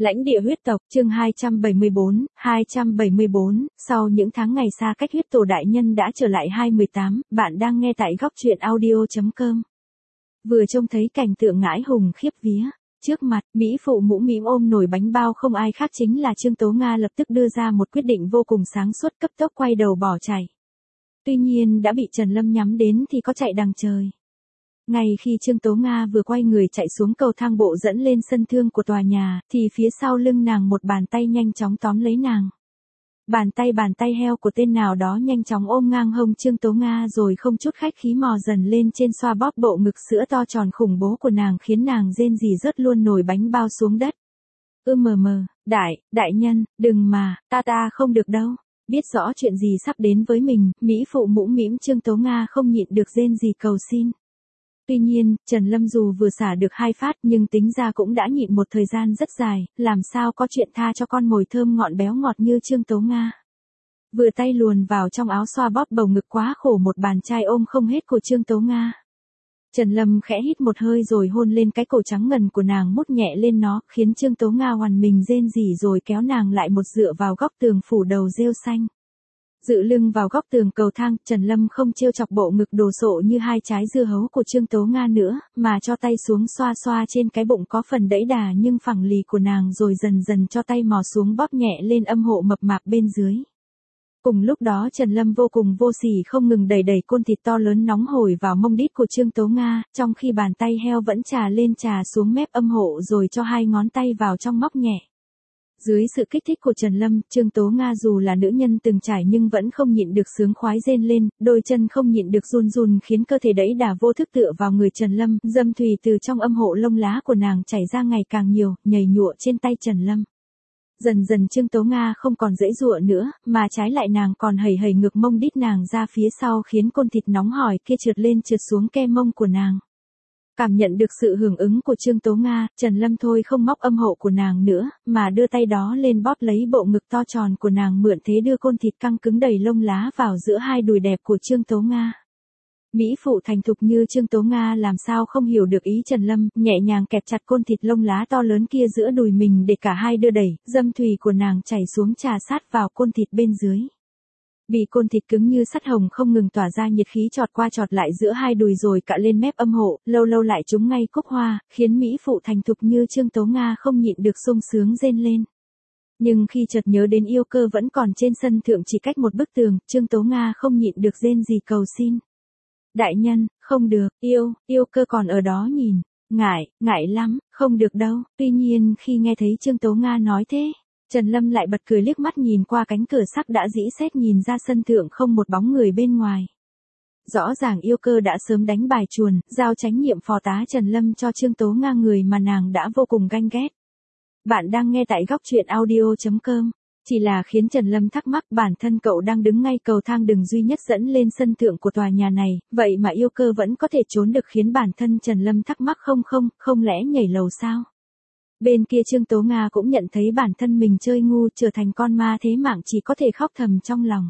Lãnh địa huyết tộc, chương 274, sau những tháng ngày xa cách huyết tổ đại nhân đã trở lại 2018, bạn đang nghe tại góc truyện audio.com. Vừa trông thấy cảnh tượng ngãi hùng khiếp vía. Trước mặt, Mỹ phụ mũ mĩm ôm nồi bánh bao không ai khác chính là Trương Tố Nga lập tức đưa ra một quyết định vô cùng sáng suốt, cấp tốc quay đầu bỏ chạy. Tuy nhiên đã bị Trần Lâm nhắm đến thì có chạy đằng trời. Ngay khi Trương Tố Nga vừa quay người chạy xuống cầu thang bộ dẫn lên sân thượng của tòa nhà, thì phía sau lưng nàng một bàn tay nhanh chóng tóm lấy nàng. Bàn tay heo của tên nào đó nhanh chóng ôm ngang hông Trương Tố Nga rồi không chút khách khí mò dần lên trên xoa bóp bộ ngực sữa to tròn khủng bố của nàng khiến nàng rên rỉ rớt luôn nồi bánh bao xuống đất. Đại nhân, đừng mà, ta không được đâu. Biết rõ chuyện gì sắp đến với mình, Mỹ phụ mũ mĩm Trương Tố Nga không nhịn được rên rỉ cầu xin. Tuy nhiên, Trần Lâm dù vừa xả được 2 phát nhưng tính ra cũng đã nhịn một thời gian rất dài, làm sao có chuyện tha cho con mồi thơm ngọt béo ngọt như Trương Tố Nga. Vừa tay luồn vào trong áo xoa bóp bầu ngực quá khổ một bàn chai ôm không hết của Trương Tố Nga. Trần Lâm khẽ hít một hơi rồi hôn lên cái cổ trắng ngần của nàng, mút nhẹ lên nó, khiến Trương Tố Nga hoàn mình rên rỉ rồi kéo nàng lại một dựa vào góc tường phủ đầu rêu xanh. Dựa lưng vào góc tường cầu thang, Trần Lâm không trêu chọc bộ ngực đồ sộ như 2 trái dưa hấu của Trương Tố Nga nữa, mà cho tay xuống xoa xoa trên cái bụng có phần đẫy đà nhưng phẳng lì của nàng rồi dần dần cho tay mò xuống bóp nhẹ lên âm hộ mập mạp bên dưới. Cùng lúc đó Trần Lâm vô cùng vô sỉ không ngừng đẩy côn thịt to lớn nóng hổi vào mông đít của Trương Tố Nga, trong khi bàn tay heo vẫn trà lên trà xuống mép âm hộ rồi cho 2 ngón tay vào trong móc nhẹ. Dưới sự kích thích của Trần Lâm, Trương Tố Nga dù là nữ nhân từng trải nhưng vẫn không nhịn được sướng khoái rên lên, đôi chân không nhịn được run run khiến cơ thể đẫy đà vô thức tựa vào người Trần Lâm, dâm thủy từ trong âm hộ lông lá của nàng chảy ra ngày càng nhiều, nhầy nhụa trên tay Trần Lâm. Dần dần Trương Tố Nga không còn giãy giụa nữa, mà trái lại nàng còn hẩy ngực mông đít nàng ra phía sau khiến côn thịt nóng hổi kia trượt lên trượt xuống ke mông của nàng. Cảm nhận được sự hưởng ứng của Trương Tố Nga, Trần Lâm thôi không móc âm hộ của nàng nữa, mà đưa tay đó lên bóp lấy bộ ngực to tròn của nàng, mượn thế đưa côn thịt căng cứng đầy lông lá vào giữa 2 đùi đẹp của Trương Tố Nga. Mỹ phụ thành thục như Trương Tố Nga làm sao không hiểu được ý Trần Lâm, nhẹ nhàng kẹp chặt côn thịt lông lá to lớn kia giữa đùi mình để cả hai đưa đẩy, dâm thùy của nàng chảy xuống trà sát vào côn thịt bên dưới. Bị côn thịt cứng như sắt hồng không ngừng tỏa ra nhiệt khí chọt qua chọt lại giữa 2 đùi rồi cạ lên mép âm hộ, lâu lâu lại trúng ngay cúc hoa, khiến Mỹ phụ thành thục như Trương Tố Nga không nhịn được sung sướng rên lên. Nhưng khi chợt nhớ đến yêu cơ vẫn còn trên sân thượng chỉ cách một bức tường, Trương Tố Nga không nhịn được rên rỉ cầu xin. Đại nhân, không được, yêu cơ còn ở đó nhìn, ngại lắm, không được đâu. Tuy nhiên khi nghe thấy Trương Tố Nga nói thế, Trần Lâm lại bật cười liếc mắt nhìn qua cánh cửa sắt đã rĩ sét nhìn ra sân thượng không một bóng người bên ngoài. Rõ ràng yêu cơ đã sớm đánh bài chuồn, giao trách nhiệm phó tá Trần Lâm cho Trương Tố Nga, người mà nàng đã vô cùng ganh ghét. Bạn đang nghe tại góc truyện audio.com. Chỉ là khiến Trần Lâm thắc mắc, bản thân cậu đang đứng ngay cầu thang đường duy nhất dẫn lên sân thượng của tòa nhà này, vậy mà yêu cơ vẫn có thể trốn được, khiến bản thân Trần Lâm thắc mắc không lẽ nhảy lầu sao? Bên kia Trương Tố Nga cũng nhận thấy bản thân mình chơi ngu, trở thành con ma thế mạng, chỉ có thể khóc thầm trong lòng.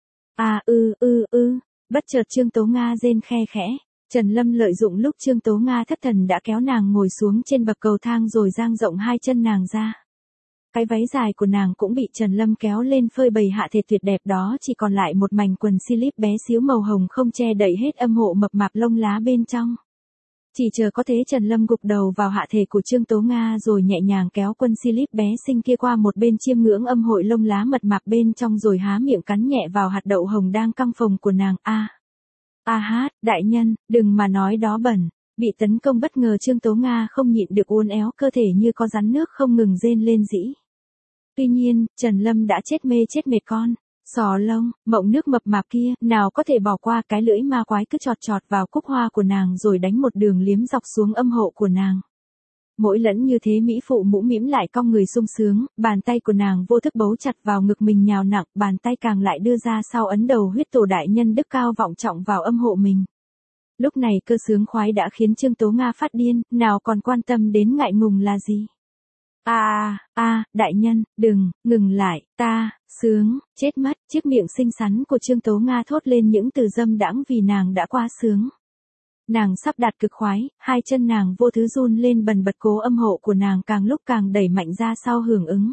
Bất chợt Trương Tố Nga rên khe khẽ. Trần Lâm lợi dụng lúc Trương Tố Nga thất thần đã kéo nàng ngồi xuống trên bậc cầu thang rồi dang rộng 2 chân nàng ra. Cái váy dài của nàng cũng bị Trần Lâm kéo lên phơi bày hạ thể tuyệt đẹp đó, chỉ còn lại một mảnh quần slip bé xíu màu hồng không che đậy hết âm hộ mập mạp lông lá bên trong. Chỉ chờ có thế Trần Lâm gục đầu vào hạ thể của Trương Tố Nga rồi nhẹ nhàng kéo quần slip bé xinh kia qua một bên, chiêm ngưỡng âm hội lông lá mật mạp bên trong rồi há miệng cắn nhẹ vào hạt đậu hồng đang căng phồng của nàng. Đại nhân, đừng mà nói đó bẩn. Bị tấn công bất ngờ Trương Tố Nga không nhịn được uốn éo cơ thể như có rắn nước không ngừng rên lên rĩ. Tuy nhiên, Trần Lâm đã chết mệt con. Sò lông, mộng nước mập mạp kia, nào có thể bỏ qua, cái lưỡi ma quái cứ chọt vào cúc hoa của nàng rồi đánh một đường liếm dọc xuống âm hộ của nàng. Mỗi lần như thế Mỹ phụ mũ mĩm lại cong người sung sướng, bàn tay của nàng vô thức bấu chặt vào ngực mình nhào nặng, bàn tay càng lại đưa ra sau ấn đầu huyết tổ đại nhân đức cao vọng trọng vào âm hộ mình. Lúc này cơ sướng khoái đã khiến Trương Tố Nga phát điên, nào còn quan tâm đến ngại ngùng là gì. Đại nhân, đừng, ngừng lại, ta, sướng, chết mất. Chiếc miệng xinh xắn của Trương Tố Nga thốt lên những từ dâm đãng vì nàng đã quá sướng. Nàng sắp đạt cực khoái, hai chân nàng vô thứ run lên bần bật, cố âm hộ của nàng càng lúc càng đẩy mạnh ra sau hưởng ứng.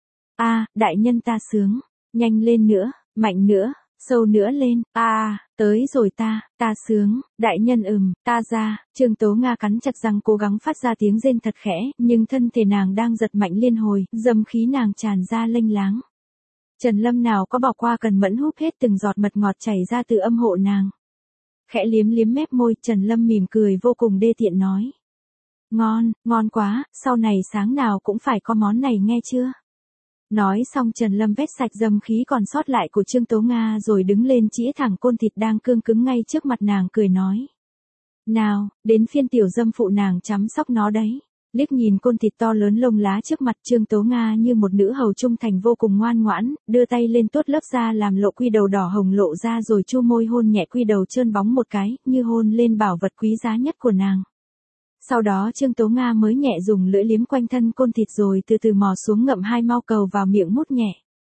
Đại nhân ta sướng, nhanh lên nữa, mạnh nữa, sâu nữa lên, tới rồi ta sướng, đại nhân ta ra, Trương Tố Nga cắn chặt răng cố gắng phát ra tiếng rên thật khẽ, nhưng thân thể nàng đang giật mạnh liên hồi, dâm khí nàng tràn ra lênh láng. Trần Lâm nào có bỏ qua, cần mẫn húp hết từng giọt mật ngọt chảy ra từ âm hộ nàng. Khẽ liếm liếm mép môi, Trần Lâm mỉm cười vô cùng đê tiện nói. Ngon quá, sau này sáng nào cũng phải có món này nghe chưa? Nói xong Trần Lâm vét sạch dâm khí còn sót lại của Trương Tố Nga rồi đứng lên chĩa thẳng côn thịt đang cương cứng ngay trước mặt nàng cười nói. Nào, đến phiên tiểu dâm phụ nàng chăm sóc nó đấy. Liếc nhìn côn thịt to lớn lông lá trước mặt, Trương Tố Nga như một nữ hầu trung thành vô cùng ngoan ngoãn, đưa tay lên tuốt lớp da làm lộ quy đầu đỏ hồng lộ ra rồi chu môi hôn nhẹ quy đầu trơn bóng một cái, như hôn lên bảo vật quý giá nhất của nàng. Sau đó Trương Tố Nga mới nhẹ dùng lưỡi liếm quanh thân côn thịt rồi từ từ mò xuống ngậm hai mao cầu vào miệng mút nhẹ.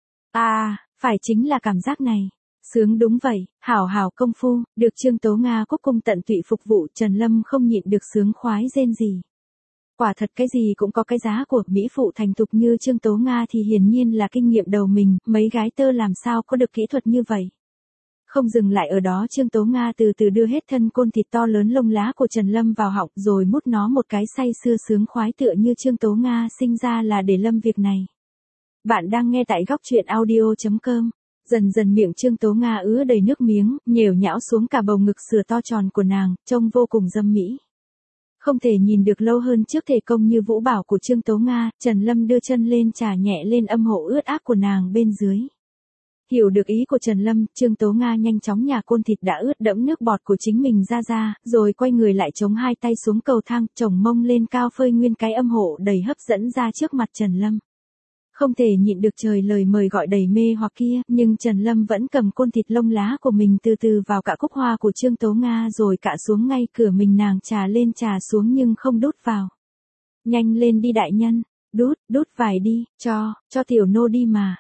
Phải chính là cảm giác này. Sướng đúng vậy, hảo công phu, được Trương Tố Nga cúc cung tận tụy phục vụ, Trần Lâm không nhịn được sướng khoái rên gì. Quả thật cái gì cũng có cái giá của, mỹ phụ thành thục như Trương Tố Nga thì hiển nhiên là kinh nghiệm đầu mình, mấy gái tơ làm sao có được kỹ thuật như vậy. Không dừng lại ở đó, Trương Tố Nga từ từ đưa hết thân côn thịt to lớn lông lá của Trần Lâm vào họng rồi mút nó một cái say sưa sướng khoái, tựa như Trương Tố Nga sinh ra là để lâm việc này. Bạn đang nghe tại góc truyện audio.com. Dần dần miệng Trương Tố Nga ứa đầy nước miếng, nhểu nhão xuống cả bầu ngực sữa to tròn của nàng, trông vô cùng dâm mỹ. Không thể nhìn được lâu hơn trước thể công như vũ bảo của Trương Tố Nga, Trần Lâm đưa chân lên chà nhẹ lên âm hộ ướt át của nàng bên dưới. Hiểu được ý của Trần Lâm, Trương Tố Nga nhanh chóng nhả côn thịt đã ướt đẫm nước bọt của chính mình ra, rồi quay người lại chống hai tay xuống cầu thang, chồng mông lên cao phơi nguyên cái âm hộ đầy hấp dẫn ra trước mặt Trần Lâm. Không thể nhịn được trời lời mời gọi đầy mê hoặc kia, nhưng Trần Lâm vẫn cầm côn thịt lông lá của mình từ từ vào cạ cúc hoa của Trương Tố Nga rồi cạ xuống ngay cửa mình, nàng trà lên trà xuống nhưng không đút vào. Nhanh lên đi đại nhân, đút vài đi, cho tiểu nô đi mà.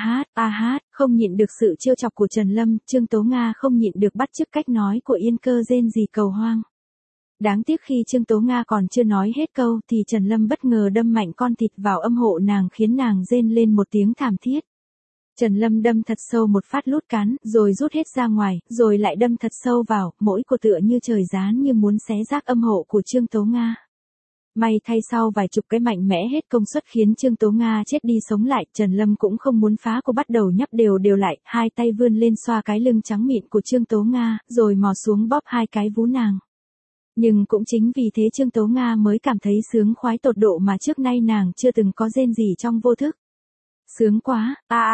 Không nhịn được sự trêu chọc của Trần Lâm, Trương Tố Nga không nhịn được bắt chước cách nói của Yên Cơ rên rỉ cầu hoang. Đáng tiếc khi Trương Tố Nga còn chưa nói hết câu thì Trần Lâm bất ngờ đâm mạnh con thịt vào âm hộ nàng khiến nàng rên lên một tiếng thảm thiết. Trần Lâm đâm thật sâu một phát lút cán, rồi rút hết ra ngoài, rồi lại đâm thật sâu vào, mỗi của tựa như trời giáng như muốn xé rác âm hộ của Trương Tố Nga. May thay sau vài chục cái mạnh mẽ hết công suất khiến Trương Tố Nga chết đi sống lại, Trần Lâm cũng không muốn phá, cô bắt đầu nhấp đều lại, hai tay vươn lên xoa cái lưng trắng mịn của Trương Tố Nga, rồi mò xuống bóp hai cái vú nàng. Nhưng cũng chính vì thế Trương Tố Nga mới cảm thấy sướng khoái tột độ mà trước nay nàng chưa từng có rên gì trong vô thức. Sướng quá,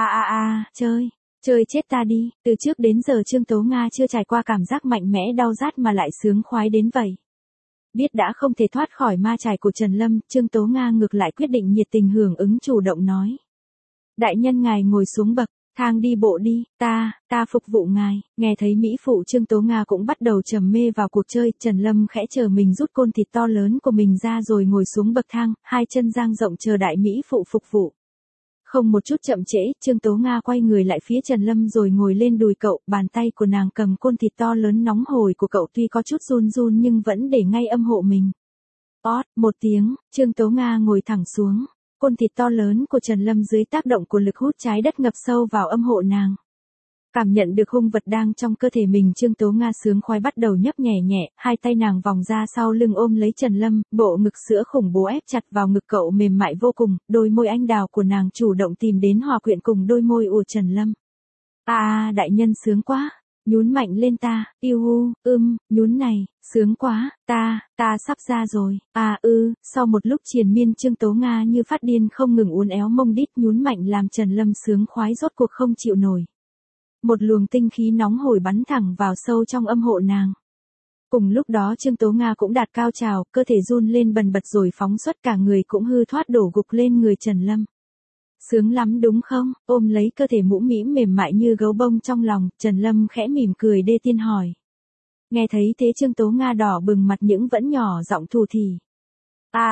chơi chết ta đi, từ trước đến giờ Trương Tố Nga chưa trải qua cảm giác mạnh mẽ đau rát mà lại sướng khoái đến vậy. Biết đã không thể thoát khỏi ma chài của Trần Lâm, Trương Tố Nga ngược lại quyết định nhiệt tình hưởng ứng, chủ động nói. Đại nhân ngài ngồi xuống bậc thang đi bộ đi, ta phục vụ ngài. Nghe thấy mỹ phụ Trương Tố Nga cũng bắt đầu trầm mê vào cuộc chơi, Trần Lâm khẽ chờ mình rút côn thịt to lớn của mình ra rồi ngồi xuống bậc thang, hai chân dang rộng chờ đại mỹ phụ phục vụ. Không một chút chậm trễ, Trương Tố Nga quay người lại phía Trần Lâm rồi ngồi lên đùi cậu, bàn tay của nàng cầm côn thịt to lớn nóng hổi của cậu tuy có chút run nhưng vẫn để ngay âm hộ mình. Một tiếng, Trương Tố Nga ngồi thẳng xuống. Côn thịt to lớn của Trần Lâm dưới tác động của lực hút trái đất ngập sâu vào âm hộ nàng. Cảm nhận được hung vật đang trong cơ thể mình, Trương Tố Nga sướng khoái bắt đầu nhấp nhẹ, hai tay nàng vòng ra sau lưng ôm lấy Trần Lâm, bộ ngực sữa khủng bố ép chặt vào ngực cậu mềm mại vô cùng, đôi môi anh đào của nàng chủ động tìm đến hòa quyện cùng đôi môi của Trần Lâm. Đại nhân sướng quá, nhún mạnh lên ta, nhún này, sướng quá, ta sắp ra rồi, sau một lúc triền miên Trương Tố Nga như phát điên không ngừng uốn éo mông đít nhún mạnh làm Trần Lâm sướng khoái rốt cuộc không chịu nổi. Một luồng tinh khí nóng hổi bắn thẳng vào sâu trong âm hộ nàng. Cùng lúc đó Trương Tố Nga cũng đạt cao trào, cơ thể run lên bần bật rồi phóng xuất cả người cũng hư thoát đổ gục lên người Trần Lâm. Sướng lắm đúng không? Ôm lấy cơ thể mũm mĩm mềm mại như gấu bông trong lòng, Trần Lâm khẽ mỉm cười đê tiên hỏi. Nghe thấy thế Trương Tố Nga đỏ bừng mặt nhưng vẫn nhỏ giọng thủ thỉ.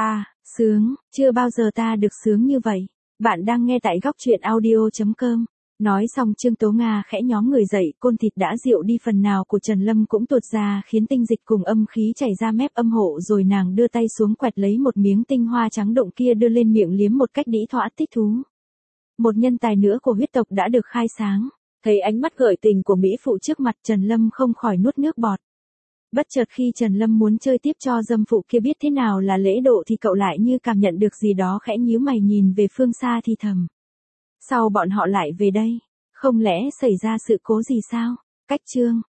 Sướng, chưa bao giờ ta được sướng như vậy. Bạn đang nghe tại góc truyện audio.com. Nói xong Trương Tố Nga khẽ nhón người dậy, côn thịt đã rượu đi phần nào của Trần Lâm cũng tuột ra khiến tinh dịch cùng âm khí chảy ra mép âm hộ, rồi nàng đưa tay xuống quẹt lấy một miếng tinh hoa trắng động kia đưa lên miệng liếm một cách đĩ thỏa thích thú. Một nhân tài nữa của huyết tộc đã được khai sáng. Thấy ánh mắt gợi tình của mỹ phụ trước mặt, Trần Lâm không khỏi nuốt nước bọt. Bất chợt khi Trần Lâm muốn chơi tiếp cho dâm phụ kia biết thế nào là lễ độ thì cậu lại như cảm nhận được gì đó, khẽ nhíu mày nhìn về phương xa thì thầm. Sao bọn họ lại về đây? Không lẽ xảy ra sự cố gì sao? Cách chương